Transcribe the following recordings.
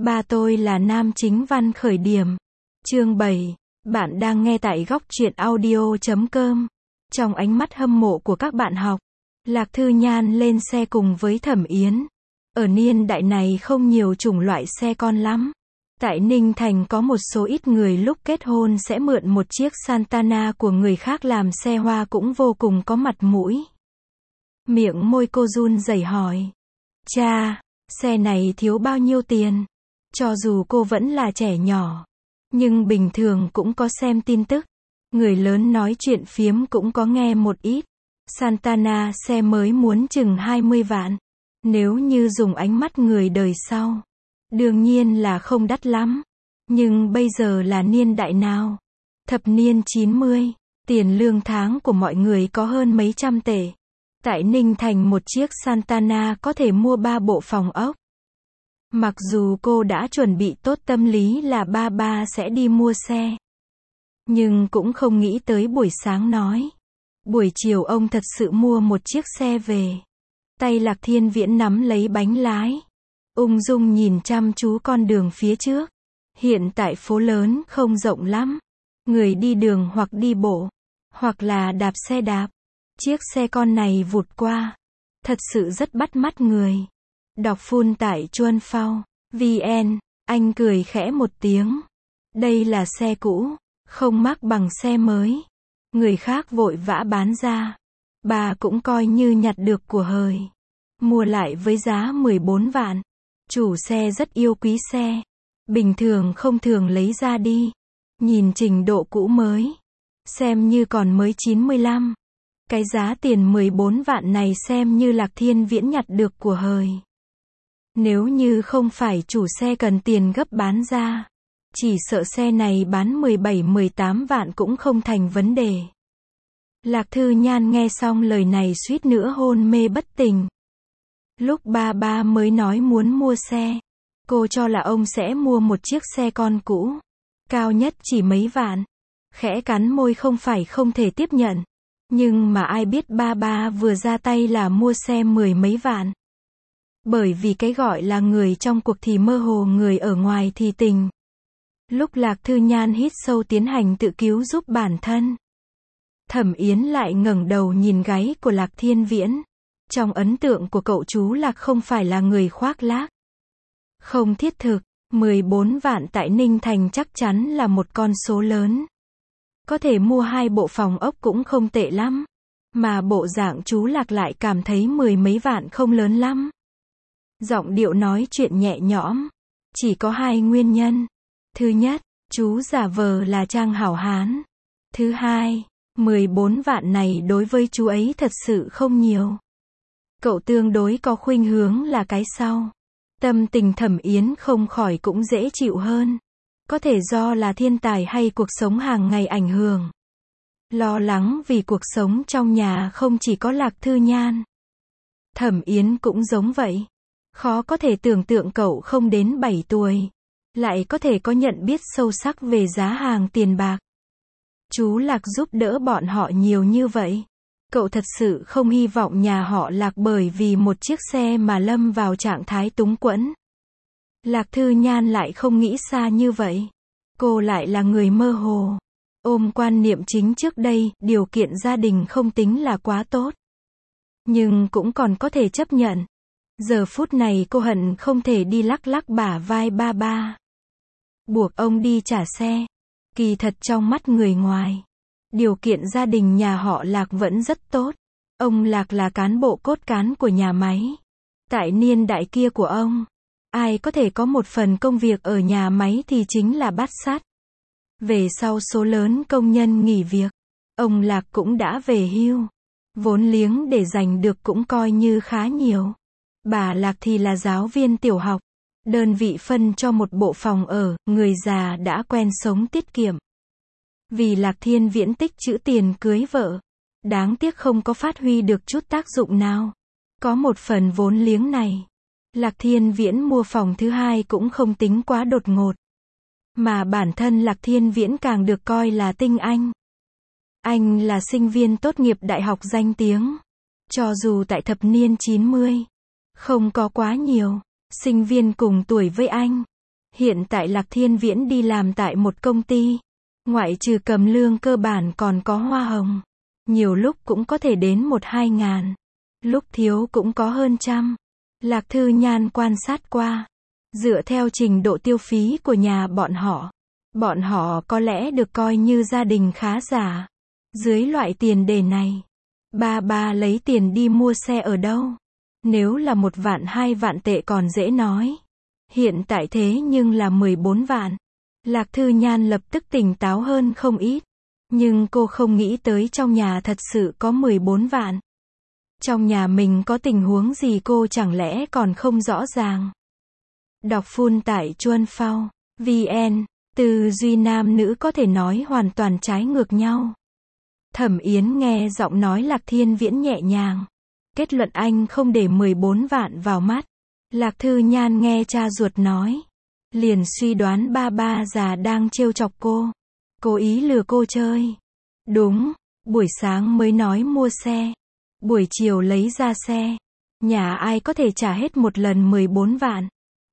Ba tôi là nam chính văn khởi điểm. Chương 7. Bạn đang nghe tại góc truyện audio.com. Trong ánh mắt hâm mộ của các bạn học, Lạc Thư Nhan lên xe cùng với Thẩm Yến. Ở niên đại này không nhiều chủng loại xe con lắm. Tại Ninh Thành có một số ít người lúc kết hôn sẽ mượn một chiếc Santana của người khác làm xe hoa cũng vô cùng có mặt mũi. Miệng môi cô run rẩy hỏi. Cha, xe này thiếu bao nhiêu tiền? Cho dù cô vẫn là trẻ nhỏ, nhưng bình thường cũng có xem tin tức. Người lớn nói chuyện phiếm cũng có nghe một ít. Santana xe mới muốn chừng 20 vạn. Nếu như dùng ánh mắt người đời sau, đương nhiên là không đắt lắm. Nhưng bây giờ là niên đại nào? Thập niên 90, tiền lương tháng của mọi người có hơn mấy trăm tệ. Tại Ninh Thành một chiếc Santana có thể mua 3 bộ phòng ốc. Mặc dù cô đã chuẩn bị tốt tâm lý là ba sẽ đi mua xe, nhưng cũng không nghĩ tới buổi sáng nói. Buổi chiều ông thật sự mua một chiếc xe về. Tay Lạc Thiên Viễn nắm lấy bánh lái, ung dung nhìn chăm chú con đường phía trước. Hiện tại phố lớn không rộng lắm. Người đi đường hoặc đi bộ, hoặc là đạp xe đạp. Chiếc xe con này vụt qua, thật sự rất bắt mắt người. Đọc full tại Chuan Phao VN, anh cười khẽ một tiếng. Đây là xe cũ, không mác bằng xe mới. Người khác vội vã bán ra, bà cũng coi như nhặt được của hời. Mua lại với giá 14 vạn. Chủ xe rất yêu quý xe, bình thường không thường lấy ra đi. Nhìn trình độ cũ mới, xem như còn mới 95. Cái giá tiền 14 vạn này xem như Lạc Thiên Viễn nhặt được của hời. Nếu như không phải chủ xe cần tiền gấp bán ra, chỉ sợ xe này bán 17-18 vạn cũng không thành vấn đề. Lạc Thư Nhan nghe xong lời này suýt nữa hôn mê bất tỉnh. Lúc ba mới nói muốn mua xe, cô cho là ông sẽ mua một chiếc xe con cũ, cao nhất chỉ mấy vạn. Khẽ cắn môi không phải không thể tiếp nhận. Nhưng mà ai biết ba vừa ra tay là mua xe 10 mấy vạn. Bởi vì cái gọi là người trong cuộc thì mơ hồ, người ở ngoài thì tình. Lúc Lạc Thư Nhan hít sâu tiến hành tự cứu giúp bản thân, Thẩm Yến lại ngẩng đầu nhìn gáy của Lạc Thiên Viễn. Trong ấn tượng của cậu chú Lạc không phải là người khoác lác, không thiết thực. 14 vạn tại Ninh Thành chắc chắn là một con số lớn. Có thể mua 2 bộ phòng ốc cũng không tệ lắm. Mà bộ dạng chú Lạc lại cảm thấy 10 mấy vạn không lớn lắm. Giọng điệu nói chuyện nhẹ nhõm. Chỉ có 2 nguyên nhân. Thứ nhất, chú giả vờ là trang hảo hán. Thứ hai, 14 vạn này đối với chú ấy thật sự không nhiều. Cậu tương đối có khuynh hướng là cái sau. Tâm tình Thẩm Yến không khỏi cũng dễ chịu hơn. Có thể do là thiên tài hay cuộc sống hàng ngày ảnh hưởng. Lo lắng vì cuộc sống trong nhà không chỉ có Lạc Thư Nhan. Thẩm Yến cũng giống vậy. Khó có thể tưởng tượng cậu không đến 7 tuổi, lại có thể có nhận biết sâu sắc về giá hàng tiền bạc. Chú Lạc giúp đỡ bọn họ nhiều như vậy. Cậu thật sự không hy vọng nhà họ Lạc bởi vì một chiếc xe mà lâm vào trạng thái túng quẫn. Lạc Thư Nhan lại không nghĩ xa như vậy. Cô lại là người mơ hồ. Ôm quan niệm chính trước đây, điều kiện gia đình không tính là quá tốt. Nhưng cũng còn có thể chấp nhận. Giờ phút này cô hận không thể đi lắc lắc bả vai ba. Buộc ông đi trả xe. Kỳ thật trong mắt người ngoài, điều kiện gia đình nhà họ Lạc vẫn rất tốt. Ông Lạc là cán bộ cốt cán của nhà máy. Tại niên đại kia của ông, ai có thể có một phần công việc ở nhà máy thì chính là bát sát. Về sau số lớn công nhân nghỉ việc, ông Lạc cũng đã về hưu. Vốn liếng để giành được cũng coi như khá nhiều. Bà Lạc thì là giáo viên tiểu học. Đơn vị phân cho một bộ phòng ở, người già đã quen sống tiết kiệm. Vì Lạc Thiên Viễn tích trữ tiền cưới vợ, đáng tiếc không có phát huy được chút tác dụng nào. Có một phần vốn liếng này, Lạc Thiên Viễn mua phòng thứ hai cũng không tính quá đột ngột. Mà bản thân Lạc Thiên Viễn càng được coi là tinh anh. Anh là sinh viên tốt nghiệp đại học danh tiếng. Cho dù tại thập niên 90, không có quá nhiều sinh viên cùng tuổi với anh. Hiện tại Lạc Thiên Viễn đi làm tại một công ty. Ngoại trừ cầm lương cơ bản còn có hoa hồng. Nhiều lúc cũng có thể đến 1-2 ngàn. Lúc thiếu cũng có hơn trăm. Lạc Thư Nhan quan sát qua. Dựa theo trình độ tiêu phí của nhà bọn họ có lẽ được coi như gia đình khá giả. Dưới loại tiền đề này, ba lấy tiền đi mua xe ở đâu? Nếu là 1 vạn 2 vạn tệ còn dễ nói. Hiện tại thế nhưng là 14 vạn. Lạc Thư Nhan lập tức tỉnh táo hơn không ít. Nhưng cô không nghĩ tới trong nhà thật sự có 14 vạn. Trong nhà mình có tình huống gì cô chẳng lẽ còn không rõ ràng. Đọc full tại Chuan Phao, VN, tư duy nam nữ có thể nói hoàn toàn trái ngược nhau. Thẩm Yến nghe giọng nói Lạc Thiên Viễn nhẹ nhàng. Kết luận anh không để 14 vạn vào mắt. Lạc Thư Nhan nghe cha ruột nói. Liền suy đoán ba già đang trêu chọc cô. Cố ý lừa cô chơi. Đúng, buổi sáng mới nói mua xe. Buổi chiều lấy ra xe. Nhà ai có thể trả hết một lần 14 vạn.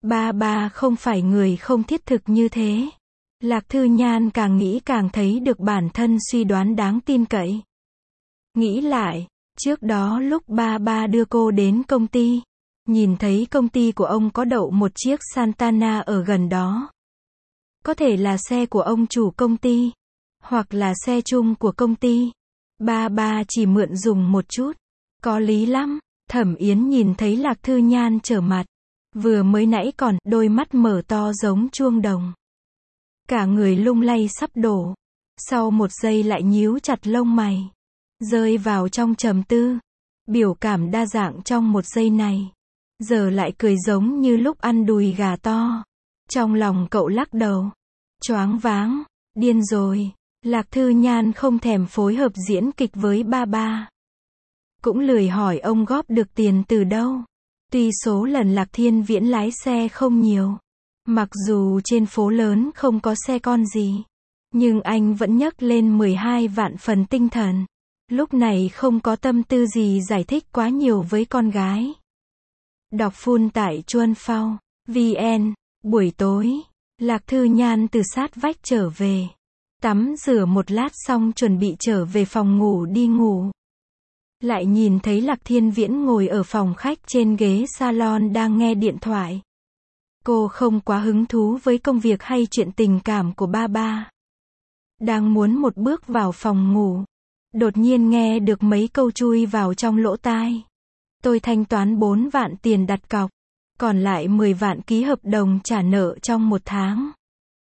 Ba không phải người không thiết thực như thế. Lạc Thư Nhan càng nghĩ càng thấy được bản thân suy đoán đáng tin cậy. Nghĩ lại, trước đó lúc ba đưa cô đến công ty, nhìn thấy công ty của ông có đậu một chiếc Santana ở gần đó. Có thể là xe của ông chủ công ty, hoặc là xe chung của công ty. Ba chỉ mượn dùng một chút. Có lý lắm. Thẩm Yến nhìn thấy Lạc Thư Nhan trở mặt. Vừa mới nãy còn, đôi mắt mở to giống chuông đồng. Cả người lung lay sắp đổ. Sau một giây lại nhíu chặt lông mày. Rơi vào trong trầm tư. Biểu cảm đa dạng trong một giây này. Giờ lại cười giống như lúc ăn đùi gà to. Trong lòng cậu lắc đầu. Choáng váng. Điên rồi. Lạc Thư Nhan không thèm phối hợp diễn kịch với ba. Cũng lười hỏi ông góp được tiền từ đâu. Tuy số lần Lạc Thiên Viễn lái xe không nhiều. Mặc dù trên phố lớn không có xe con gì. Nhưng anh vẫn nhấc lên 12 vạn phần tinh thần. Lúc này không có tâm tư gì giải thích quá nhiều với con gái. Đọc full tại Chuan Phao, VN. Buổi tối, Lạc Thư Nhan từ sát vách trở về. Tắm rửa một lát xong chuẩn bị trở về phòng ngủ đi ngủ. Lại nhìn thấy Lạc Thiên Viễn ngồi ở phòng khách trên ghế salon đang nghe điện thoại. Cô không quá hứng thú với công việc hay chuyện tình cảm của ba. Đang muốn một bước vào phòng ngủ. Đột nhiên nghe được mấy câu chui vào trong lỗ tai. Tôi thanh toán 4 vạn tiền đặt cọc. Còn lại 10 vạn ký hợp đồng trả nợ trong 1 tháng.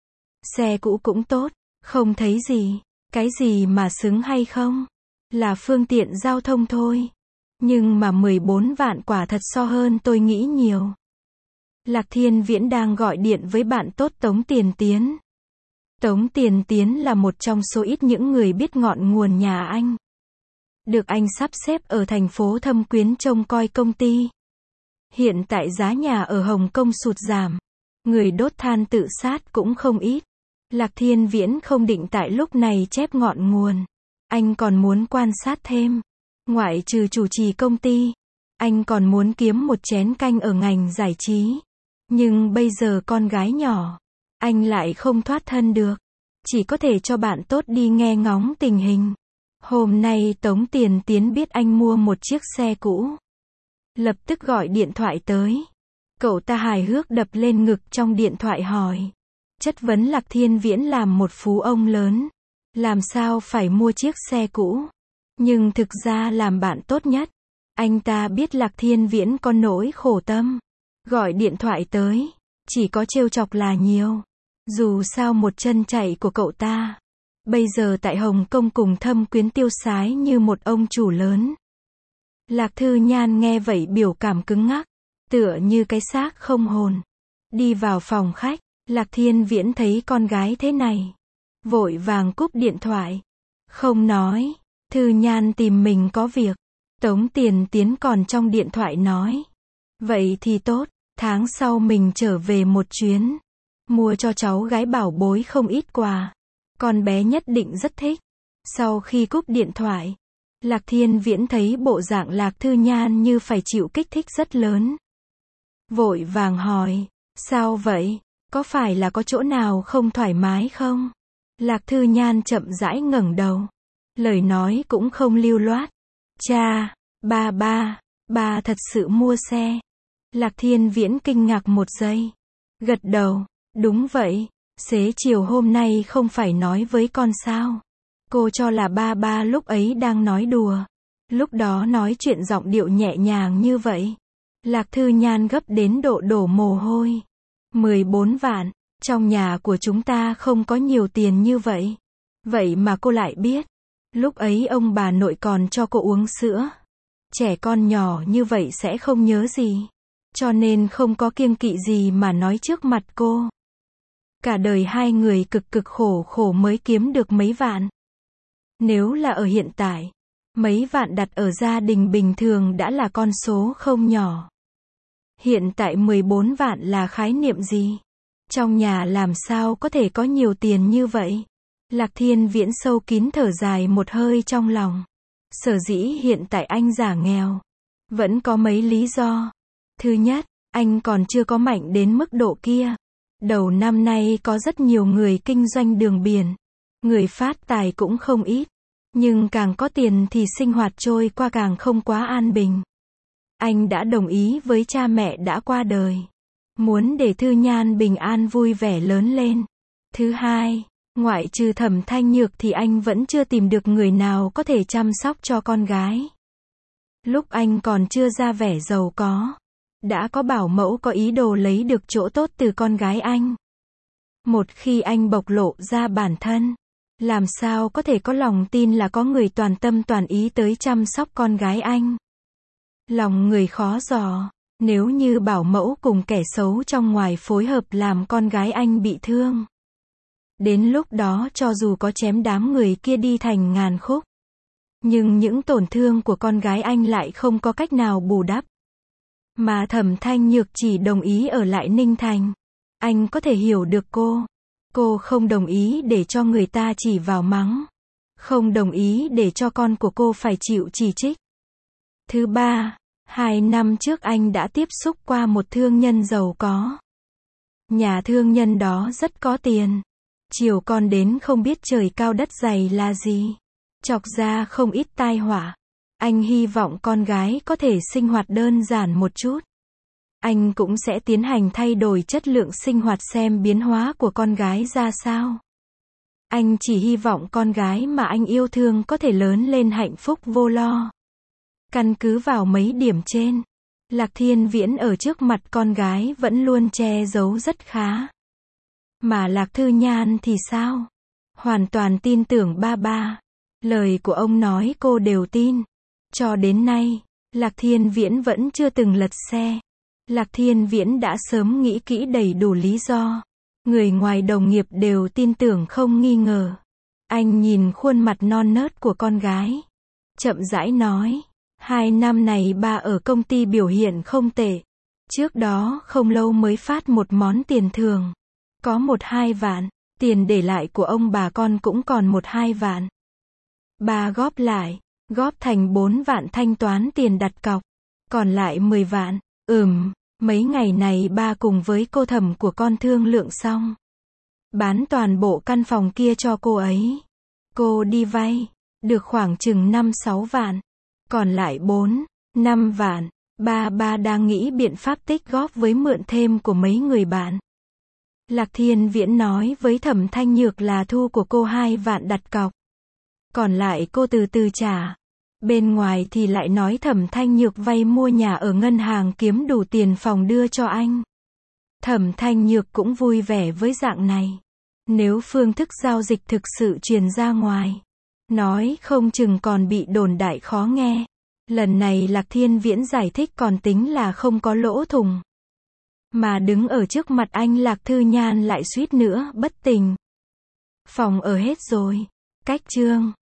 Xe cũ cũng tốt. Không thấy gì. Cái gì mà xứng hay không? Là phương tiện giao thông thôi. Nhưng mà 14 vạn quả thật so hơn tôi nghĩ nhiều. Lạc Thiên Viễn đang gọi điện với bạn tốt Tống Tiền Tiến. Tống Tiền Tiến là một trong số ít những người biết ngọn nguồn nhà anh. Được anh sắp xếp ở thành phố Thâm Quyến trông coi công ty. Hiện tại giá nhà ở Hồng Kông sụt giảm. Người đốt than tự sát cũng không ít. Lạc Thiên Viễn không định tại lúc này chép ngọn nguồn. Anh còn muốn quan sát thêm. Ngoại trừ chủ trì công ty, anh còn muốn kiếm một chén canh ở ngành giải trí. Nhưng bây giờ con gái nhỏ, anh lại không thoát thân được. Chỉ có thể cho bạn tốt đi nghe ngóng tình hình. Hôm nay Tống Tiền Tiến biết anh mua một chiếc xe cũ. Lập tức gọi điện thoại tới. Cậu ta hài hước đập lên ngực trong điện thoại hỏi. Chất vấn Lạc Thiên Viễn làm một phú ông lớn. Làm sao phải mua chiếc xe cũ? Nhưng thực ra làm bạn tốt nhất. Anh ta biết Lạc Thiên Viễn có nỗi khổ tâm. Gọi điện thoại tới. Chỉ có trêu chọc là nhiều. Dù sao một chân chạy của cậu ta. Bây giờ tại Hồng Kông cùng Thâm Quyến tiêu sái như một ông chủ lớn. Lạc Thư Nhan nghe vậy biểu cảm cứng ngắc. Tựa như cái xác không hồn. Đi vào phòng khách. Lạc Thiên Viễn thấy con gái thế này. Vội vàng cúp điện thoại. Không nói. Thư Nhan tìm mình có việc. Tống Tiền Tiến còn trong điện thoại nói. Vậy thì tốt. Tháng sau mình trở về một chuyến. Mua cho cháu gái bảo bối không ít quà. Con bé nhất định rất thích. Sau khi cúp điện thoại. Lạc Thiên Viễn thấy bộ dạng Lạc Thư Nhan như phải chịu kích thích rất lớn. Vội vàng hỏi. Sao vậy? Có phải là có chỗ nào không thoải mái không? Lạc Thư Nhan chậm rãi ngẩng đầu. Lời nói cũng không lưu loát. Cha, ba thật sự mua xe. Lạc Thiên Viễn kinh ngạc một giây. Gật đầu, đúng vậy, xế chiều hôm nay không phải nói với con sao? Cô cho là ba lúc ấy đang nói đùa. Lúc đó nói chuyện giọng điệu nhẹ nhàng như vậy. Lạc Thư Nhan gấp đến độ đổ mồ hôi. 14 vạn, trong nhà của chúng ta không có nhiều tiền như vậy. Vậy mà cô lại biết. Lúc ấy ông bà nội còn cho cô uống sữa. Trẻ con nhỏ như vậy sẽ không nhớ gì. Cho nên không có kiêng kỵ gì mà nói trước mặt cô. Cả đời hai người cực khổ mới kiếm được mấy vạn. Nếu là ở hiện tại, mấy vạn đặt ở gia đình bình thường đã là con số không nhỏ. Hiện tại 14 vạn là khái niệm gì? Trong nhà làm sao có thể có nhiều tiền như vậy? Lạc Thiên Viễn sâu kín thở dài một hơi trong lòng. Sở dĩ hiện tại anh giả nghèo. Vẫn có mấy lý do. Thứ nhất, anh còn chưa có mạnh đến mức độ kia. Đầu năm nay có rất nhiều người kinh doanh đường biển. Người phát tài cũng không ít. Nhưng càng có tiền thì sinh hoạt trôi qua càng không quá an bình. Anh đã đồng ý với cha mẹ đã qua đời. Muốn để Thư Nhan bình an vui vẻ lớn lên. Thứ hai, ngoại trừ Thẩm Thanh Nhược thì anh vẫn chưa tìm được người nào có thể chăm sóc cho con gái. Lúc anh còn chưa ra vẻ giàu có, đã có bảo mẫu có ý đồ lấy được chỗ tốt từ con gái anh. Một khi anh bộc lộ ra bản thân, làm sao có thể có lòng tin là có người toàn tâm toàn ý tới chăm sóc con gái anh. Lòng người khó dò, nếu như bảo mẫu cùng kẻ xấu trong ngoài phối hợp làm con gái anh bị thương. Đến lúc đó cho dù có chém đám người kia đi thành ngàn khúc, nhưng những tổn thương của con gái anh lại không có cách nào bù đắp. Mà Thẩm Thanh Nhược chỉ đồng ý ở lại Ninh Thành. Anh có thể hiểu được cô. Cô không đồng ý để cho người ta chỉ vào mắng. Không đồng ý để cho con của cô phải chịu chỉ trích. Thứ ba, 2 năm trước anh đã tiếp xúc qua một thương nhân giàu có. Nhà thương nhân đó rất có tiền. Chiều con đến không biết trời cao đất dày là gì. Chọc ra không ít tai họa. Anh hy vọng con gái có thể sinh hoạt đơn giản một chút. Anh cũng sẽ tiến hành thay đổi chất lượng sinh hoạt xem biến hóa của con gái ra sao. Anh chỉ hy vọng con gái mà anh yêu thương có thể lớn lên hạnh phúc vô lo. Căn cứ vào mấy điểm trên, Lạc Thiên Viễn ở trước mặt con gái vẫn luôn che giấu rất khá. Mà Lạc Thư Nhan thì sao? Hoàn toàn tin tưởng ba. Lời của ông nói cô đều tin. Cho đến nay, Lạc Thiên Viễn vẫn chưa từng lật xe. Lạc Thiên Viễn đã sớm nghĩ kỹ đầy đủ lý do. Người ngoài đồng nghiệp đều tin tưởng không nghi ngờ. Anh nhìn khuôn mặt non nớt của con gái. Chậm rãi nói. 2 năm này ba ở công ty biểu hiện không tệ. Trước đó không lâu mới phát một món tiền thưởng. Có 1-2 vạn. Tiền để lại của ông bà con cũng còn 1-2 vạn. Ba góp lại. Góp thành 4 vạn thanh toán tiền đặt cọc. Còn lại 10 vạn. Mấy ngày này ba cùng với cô Thẩm của con thương lượng xong. Bán toàn bộ căn phòng kia cho cô ấy. Cô đi vay. Được khoảng chừng 5-6 vạn. Còn lại 4-5 vạn. Ba đang nghĩ biện pháp tích góp với mượn thêm của mấy người bạn. Lạc Thiên Viễn nói với Thẩm Thanh Nhược là thu của cô 2 vạn đặt cọc. Còn lại cô từ từ trả. Bên ngoài thì lại nói Thẩm Thanh Nhược vay mua nhà ở ngân hàng kiếm đủ tiền phòng đưa cho anh. Thẩm Thanh Nhược cũng vui vẻ với dạng này. Nếu phương thức giao dịch thực sự truyền ra ngoài, nói không chừng còn bị đồn đại khó nghe. Lần này Lạc Thiên Viễn giải thích còn tính là không có lỗ thủng. Mà đứng ở trước mặt anh Lạc Thư Nhan lại suýt nữa bất tỉnh. Phòng ở hết rồi. Cách chương